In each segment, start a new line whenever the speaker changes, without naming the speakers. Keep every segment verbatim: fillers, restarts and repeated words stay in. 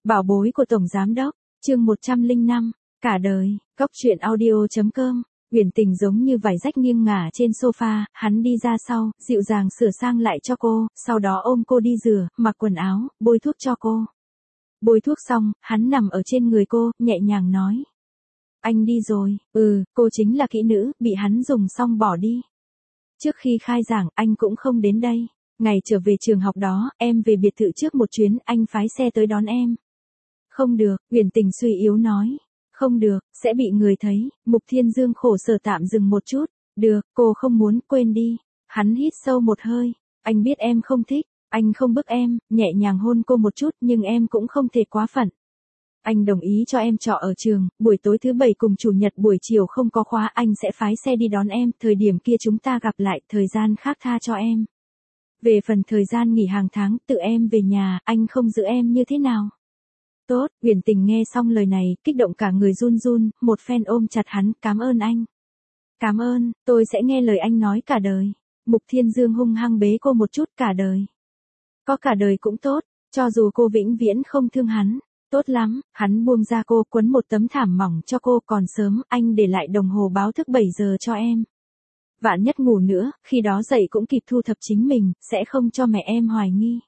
Bảo bối của Tổng Giám Đốc, chương một trăm lẻ năm, cả đời, Cốc truyện audio.com, Uyển Tình giống như vải rách nghiêng ngả trên sofa, hắn đi ra sau, dịu dàng sửa sang lại cho cô, sau đó ôm cô đi rửa, mặc quần áo, bôi thuốc cho cô. Bôi thuốc xong, hắn nằm ở trên người cô, nhẹ nhàng nói. Anh đi rồi, ừ, cô chính là kỹ nữ, bị hắn dùng xong bỏ đi. Trước khi khai giảng, anh cũng không đến đây. Ngày trở về trường học đó, em về biệt thự trước một chuyến, anh phái xe tới đón em. Không được, Uyển Tình suy yếu nói. Không được, sẽ bị người thấy. Mục Thiên Dương khổ sở tạm dừng một chút. Được, cô không muốn, quên đi. Hắn hít sâu một hơi. Anh biết em không thích, anh không bức em, nhẹ nhàng hôn cô một chút nhưng em cũng không thể quá phận. Anh đồng ý cho em trọ ở trường, buổi tối thứ bảy cùng chủ nhật buổi chiều không có khóa anh sẽ phái xe đi đón em, thời điểm kia chúng ta gặp lại, thời gian khác tha cho em. Về phần thời gian nghỉ hàng tháng, tự em về nhà, anh không giữ em như thế nào? Tốt, Uyển Tình nghe xong lời này, kích động cả người run run, một phen ôm chặt hắn, cảm ơn anh. Cảm ơn, tôi sẽ nghe lời anh nói cả đời. Mục Thiên Dương hung hăng bế cô một chút, cả đời. Có cả đời cũng tốt, cho dù cô vĩnh viễn không thương hắn. Tốt lắm, hắn buông ra cô, quấn một tấm thảm mỏng cho cô, còn sớm, anh để lại đồng hồ báo thức bảy giờ cho em. Vạn nhất ngủ nữa, khi đó dậy cũng kịp thu thập chính mình, sẽ không cho mẹ em hoài nghi.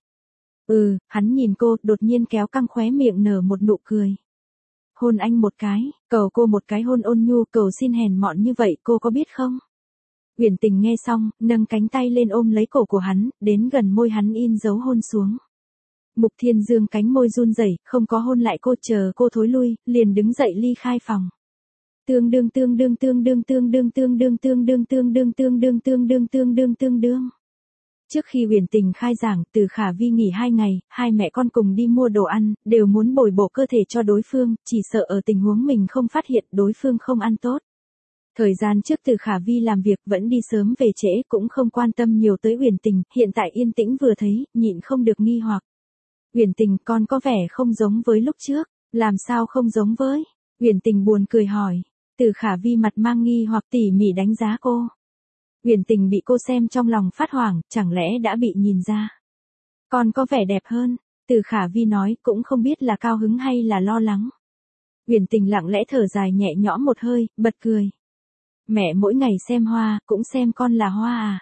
Ừ, hắn nhìn cô, đột nhiên kéo căng khóe miệng nở một nụ cười. Hôn anh một cái, cầu cô một cái hôn ôn nhu, cầu xin hèn mọn như vậy, cô có biết không? Uyển Tình nghe xong, nâng cánh tay lên ôm lấy cổ của hắn, đến gần môi hắn in dấu hôn xuống. Mục Thiên Dương cánh môi run rẩy, không có hôn lại cô, chờ cô thối lui, liền đứng dậy ly khai phòng. Tương đương tương đương tương đương tương đương tương đương tương đương tương đương tương đương tương đương tương đương tương đương. Trước khi Uyển Tình khai giảng, Từ Khả Vi nghỉ hai ngày, hai mẹ con cùng đi mua đồ ăn, đều muốn bồi bổ cơ thể cho đối phương, chỉ sợ ở tình huống mình không phát hiện đối phương không ăn tốt. Thời gian trước Từ Khả Vi làm việc vẫn đi sớm về trễ, cũng không quan tâm nhiều tới Uyển Tình, hiện tại yên tĩnh vừa thấy, nhịn không được nghi hoặc. Uyển Tình, con có vẻ không giống với lúc trước, làm sao không giống với? Uyển Tình buồn cười hỏi. Từ Khả Vi mặt mang nghi hoặc tỉ mỉ đánh giá cô. Uyển Tình bị cô xem trong lòng phát hoảng, chẳng lẽ đã bị nhìn ra. Con có vẻ đẹp hơn, Từ Khả Vi nói, cũng không biết là cao hứng hay là lo lắng. Uyển Tình lặng lẽ thở dài nhẹ nhõm một hơi, bật cười. Mẹ mỗi ngày xem hoa, cũng xem con là hoa à.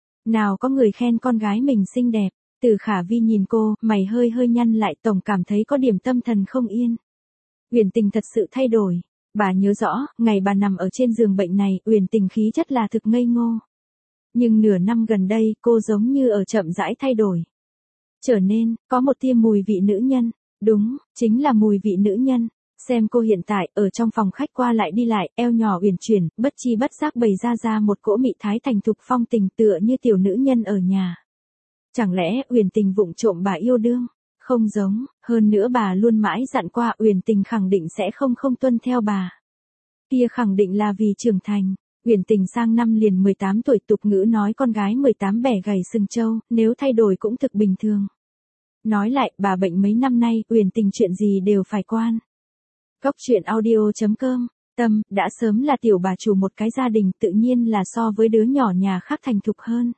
Nào có người khen con gái mình xinh đẹp. Từ Khả Vi nhìn cô, mày hơi hơi nhăn lại, tổng cảm thấy có điểm tâm thần không yên. Uyển Tình thật sự thay đổi. Bà nhớ rõ, ngày bà nằm ở trên giường bệnh này, Uyển Tình khí chất là thực ngây ngô. Nhưng nửa năm gần đây, cô giống như ở chậm rãi thay đổi. Trở nên, có một tia mùi vị nữ nhân. Đúng, chính là mùi vị nữ nhân. Xem cô hiện tại, ở trong phòng khách qua lại đi lại, eo nhỏ uyển chuyển, bất chi bất giác bày ra ra một cỗ mị thái thành thục phong tình tựa như tiểu nữ nhân ở nhà. Chẳng lẽ Uyển Tình vụng trộm bà yêu đương? Không giống, hơn nữa bà luôn mãi dặn qua Uyển Tình khẳng định sẽ không không tuân theo bà. Kia khẳng định là vì trưởng thành. Uyển Tình sang năm liền mười tám tuổi, tục ngữ nói con gái mười tám bẻ gầy sừng trâu, nếu thay đổi cũng thực bình thường. Nói lại, bà bệnh mấy năm nay, Uyển Tình chuyện gì đều phải quan. Cốc truyện audio.com, Tâm, đã sớm là tiểu bà chủ một cái gia đình, tự nhiên là so với đứa nhỏ nhà khác thành thục hơn.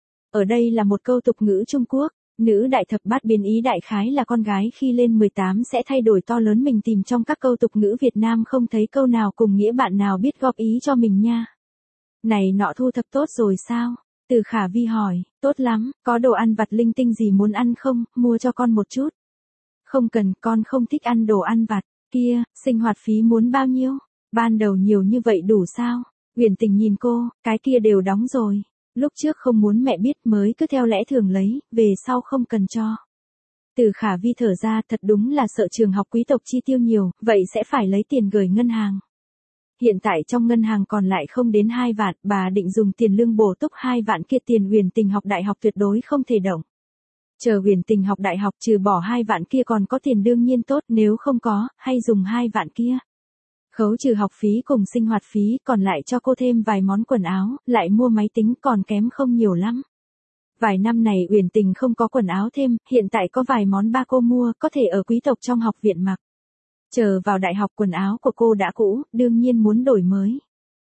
Ở đây là một câu tục ngữ Trung Quốc, nữ đại thập bát biến ý đại khái là con gái khi lên mười tám sẽ thay đổi to lớn, mình tìm trong các câu tục ngữ Việt Nam không thấy câu nào cùng nghĩa bạn nào biết góp ý cho mình nha. Này nọ thu thập tốt rồi sao? Từ Khả Vi hỏi, tốt lắm, có đồ ăn vặt linh tinh gì muốn ăn không, mua cho con một chút. Không cần, con không thích ăn đồ ăn vặt, kia, sinh hoạt phí muốn bao nhiêu? Ban đầu nhiều như vậy đủ sao? Uyển Tình nhìn cô, cái kia đều đóng rồi. Lúc trước không muốn mẹ biết mới cứ theo lẽ thường lấy, về sau không cần cho. Từ Khả Vi thở ra, thật đúng là sợ trường học quý tộc chi tiêu nhiều, vậy sẽ phải lấy tiền gửi ngân hàng. Hiện tại trong ngân hàng còn lại không đến hai vạn, bà định dùng tiền lương bổ túc hai vạn kia tiền Uyển Tình học đại học tuyệt đối không thể động. Chờ Uyển Tình học đại học trừ bỏ hai vạn kia còn có tiền đương nhiên tốt, nếu không có, hay dùng hai vạn kia. Khấu trừ học phí cùng sinh hoạt phí, còn lại cho cô thêm vài món quần áo, lại mua máy tính còn kém không nhiều lắm. Vài năm này Uyển Tình không có quần áo thêm, hiện tại có vài món ba cô mua, có thể ở quý tộc trong học viện mặc. Chờ vào đại học quần áo của cô đã cũ, đương nhiên muốn đổi mới.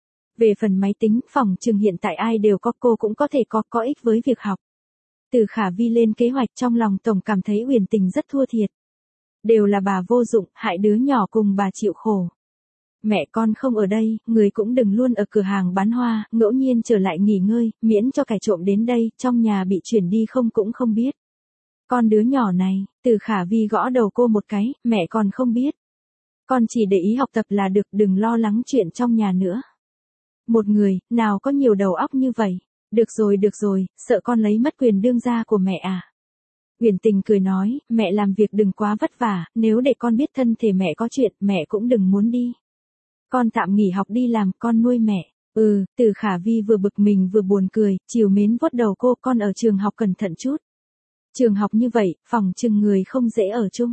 Về phần máy tính, phòng trường hiện tại ai đều có, cô cũng có thể có, có ích với việc học. Từ Khả Vi lên kế hoạch, trong lòng tổng cảm thấy Uyển Tình rất thua thiệt. Đều là bà vô dụng, hại đứa nhỏ cùng bà chịu khổ. Mẹ con không ở đây, người cũng đừng luôn ở cửa hàng bán hoa, ngẫu nhiên trở lại nghỉ ngơi, miễn cho kẻ trộm đến đây, trong nhà bị chuyển đi không cũng không biết. Con đứa nhỏ này, Từ Khả Vi gõ đầu cô một cái, mẹ còn không biết. Con chỉ để ý học tập là được, đừng lo lắng chuyện trong nhà nữa. Một người, nào có nhiều đầu óc như vậy. Được rồi được rồi, sợ con lấy mất quyền đương gia của mẹ à. Uyển Tình cười nói, mẹ làm việc đừng quá vất vả, nếu để con biết thân thể mẹ có chuyện, mẹ cũng đừng muốn đi. Con tạm nghỉ học đi làm, con nuôi mẹ. Ừ, Từ Khả Vi vừa bực mình vừa buồn cười, chiều mến vuốt đầu cô, con ở trường học cẩn thận chút. Trường học như vậy, phòng chừng người không dễ ở chung.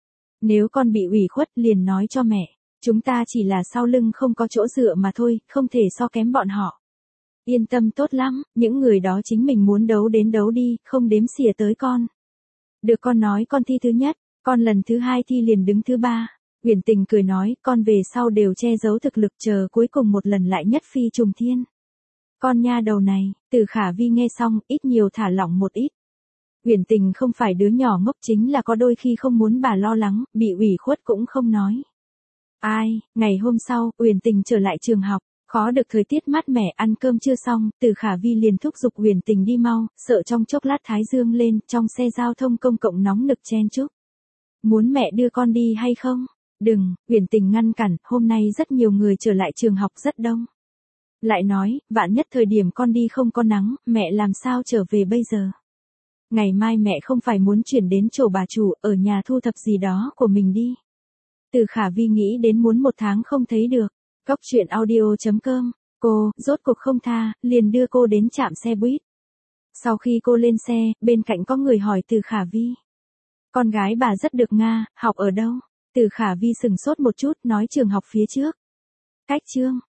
Nếu con bị ủy khuất liền nói cho mẹ, chúng ta chỉ là sau lưng không có chỗ dựa mà thôi, không thể so kém bọn họ. Yên tâm tốt lắm, những người đó chính mình muốn đấu đến đấu đi, không đếm xỉa tới con. Được con nói con thi thứ nhất, con lần thứ hai thi liền đứng thứ ba. Uyển Tình cười nói, con về sau đều che giấu thực lực chờ cuối cùng một lần lại nhất phi trùng thiên. Con nha đầu này, Từ Khả Vi nghe xong, ít nhiều thả lỏng một ít. Uyển Tình không phải đứa nhỏ ngốc, chính là có đôi khi không muốn bà lo lắng, bị ủy khuất cũng không nói. Ai, ngày hôm sau, Uyển Tình trở lại trường học, khó được thời tiết mát mẻ, ăn cơm chưa xong, Từ Khả Vi liền thúc giục Uyển Tình đi mau, sợ trong chốc lát thái dương lên, trong xe giao thông công cộng nóng nực chen chúc. Muốn mẹ đưa con đi hay không? Đừng, Uyển Tình ngăn cản, hôm nay rất nhiều người trở lại trường học rất đông. Lại nói, vạn nhất thời điểm con đi không có nắng, mẹ làm sao trở về bây giờ? Ngày mai mẹ không phải muốn chuyển đến chỗ bà chủ, ở nhà thu thập gì đó của mình đi. Từ Khả Vi nghĩ đến muốn một tháng không thấy được. Cóc truyện audio chấm com, cô, rốt cuộc không tha, liền đưa cô đến trạm xe buýt. Sau khi cô lên xe, bên cạnh có người hỏi Từ Khả Vi. Con gái bà rất được Nga, học ở đâu? Từ Khả Vi sừng sốt một chút, nói trường học phía trước. Cách chương.